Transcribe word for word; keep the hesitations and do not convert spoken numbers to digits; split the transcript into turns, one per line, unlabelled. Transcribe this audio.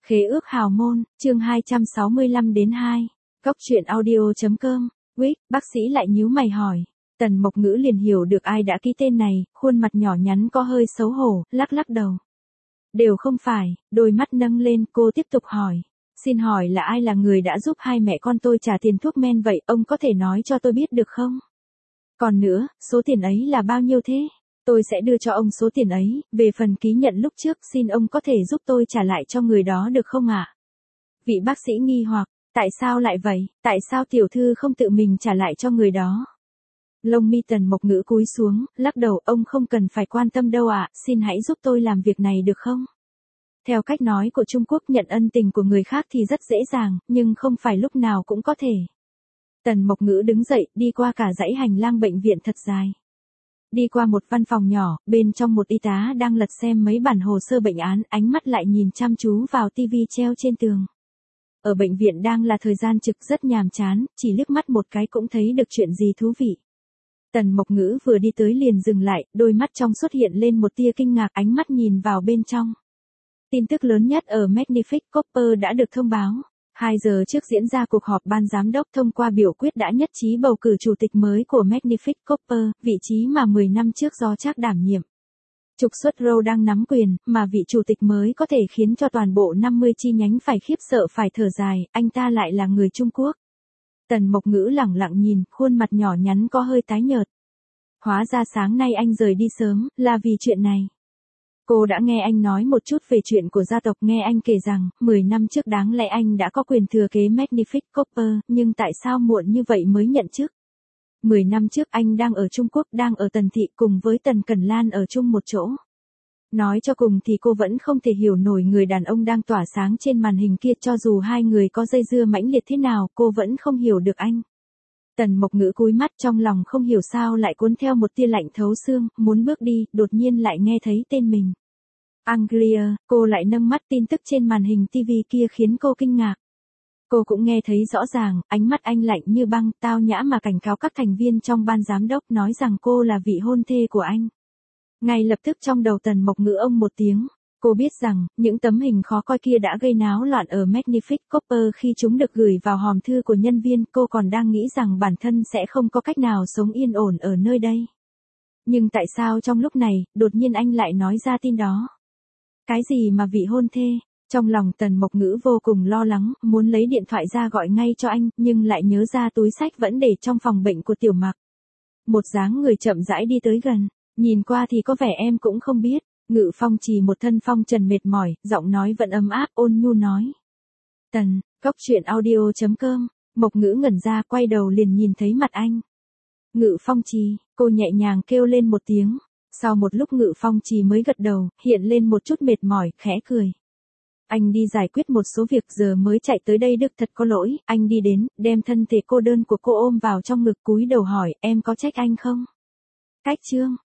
Khế ước hào môn, chương hai trăm sáu mươi lăm đến hai. Góc truyện audio.com. Quýt, bác sĩ lại nhíu mày hỏi. Tần Mộc Ngữ liền hiểu được ai đã ký tên này, khuôn mặt nhỏ nhắn có hơi xấu hổ, lắc lắc đầu. Đều không phải, đôi mắt nâng lên, cô tiếp tục hỏi. Xin hỏi là ai là người đã giúp hai mẹ con tôi trả tiền thuốc men vậy, ông có thể nói cho tôi biết được không? Còn nữa, số tiền ấy là bao nhiêu thế? Tôi sẽ đưa cho ông số tiền ấy, về phần ký nhận lúc trước xin ông có thể giúp tôi trả lại cho người đó được không ạ? À? Vị bác sĩ nghi hoặc, tại sao lại vậy, tại sao tiểu thư không tự mình trả lại cho người đó? Lông mi Tần Mộc Ngữ cúi xuống, lắc đầu, ông không cần phải quan tâm đâu ạ, à, xin hãy giúp tôi làm việc này được không? Theo cách nói của Trung Quốc, nhận ân tình của người khác thì rất dễ dàng, nhưng không phải lúc nào cũng có thể. Tần Mộc Ngữ đứng dậy, đi qua cả dãy hành lang bệnh viện thật dài. Đi qua một văn phòng nhỏ, bên trong một y tá đang lật xem mấy bản hồ sơ bệnh án, ánh mắt lại nhìn chăm chú vào tivi treo trên tường. Ở bệnh viện đang là thời gian trực rất nhàm chán, chỉ liếc mắt một cái cũng thấy được chuyện gì thú vị. Tần Mộc Ngữ vừa đi tới liền dừng lại, đôi mắt trong xuất hiện lên một tia kinh ngạc, ánh mắt nhìn vào bên trong. Tin tức lớn nhất ở Magnific Copper đã được thông báo. hai giờ trước diễn ra cuộc họp ban giám đốc thông qua biểu quyết đã nhất trí bầu cử chủ tịch mới của Magnific Copper, vị trí mà mười năm trước do Trác đảm nhiệm. Trục xuất Rowe đang nắm quyền, mà vị chủ tịch mới có thể khiến cho toàn bộ năm mươi chi nhánh phải khiếp sợ phải thở dài, anh ta lại là người Trung Quốc. Tần Mộc Ngữ lẳng lặng nhìn, khuôn mặt nhỏ nhắn có hơi tái nhợt. Hóa ra sáng nay anh rời đi sớm, là vì chuyện này. Cô đã nghe anh nói một chút về chuyện của gia tộc, nghe anh kể rằng, mười năm trước đáng lẽ anh đã có quyền thừa kế Magnific Copper, nhưng tại sao muộn như vậy mới nhận chức? mười năm trước anh đang ở Trung Quốc, đang ở Tần Thị cùng với Tần Cẩn Lan ở chung một chỗ. Nói cho cùng thì cô vẫn không thể hiểu nổi người đàn ông đang tỏa sáng trên màn hình kia, cho dù hai người có dây dưa mãnh liệt thế nào, cô vẫn không hiểu được anh. Tần Mộc Ngữ cúi mắt, trong lòng không hiểu sao lại cuốn theo một tia lạnh thấu xương, muốn bước đi, đột nhiên lại nghe thấy tên mình. Anglia, cô lại nâng mắt, tin tức trên màn hình tivi kia khiến cô kinh ngạc. Cô cũng nghe thấy rõ ràng, ánh mắt anh lạnh như băng, tao nhã mà cảnh cáo các thành viên trong ban giám đốc, nói rằng cô là vị hôn thê của anh. Ngay lập tức trong đầu Tần Mộc Ngữ ông một tiếng. Cô biết rằng, những tấm hình khó coi kia đã gây náo loạn ở Magnific Copper khi chúng được gửi vào hòm thư của nhân viên, cô còn đang nghĩ rằng bản thân sẽ không có cách nào sống yên ổn ở nơi đây. Nhưng tại sao trong lúc này, đột nhiên anh lại nói ra tin đó? Cái gì mà vị hôn thê? Trong lòng Tần Mộc Ngữ vô cùng lo lắng, muốn lấy điện thoại ra gọi ngay cho anh, nhưng lại nhớ ra túi sách vẫn để trong phòng bệnh của Tiểu Mặc. Một dáng người chậm rãi đi tới gần, nhìn qua thì có vẻ em cũng không biết. Ngự Phong Trì một thân phong trần mệt mỏi, giọng nói vẫn ấm áp, ôn nhu nói. Tần, góc truyện audio.com. Mộc Ngữ ngẩn ra, quay đầu liền nhìn thấy mặt anh. Ngự Phong Trì, cô nhẹ nhàng kêu lên một tiếng. Sau một lúc Ngự Phong Trì mới gật đầu, hiện lên một chút mệt mỏi, khẽ cười. Anh đi giải quyết một số việc giờ mới chạy tới đây, Đức thật có lỗi. Anh đi đến, đem thân thể cô đơn của cô ôm vào trong ngực, cúi đầu hỏi, em có trách anh không? Cách chương.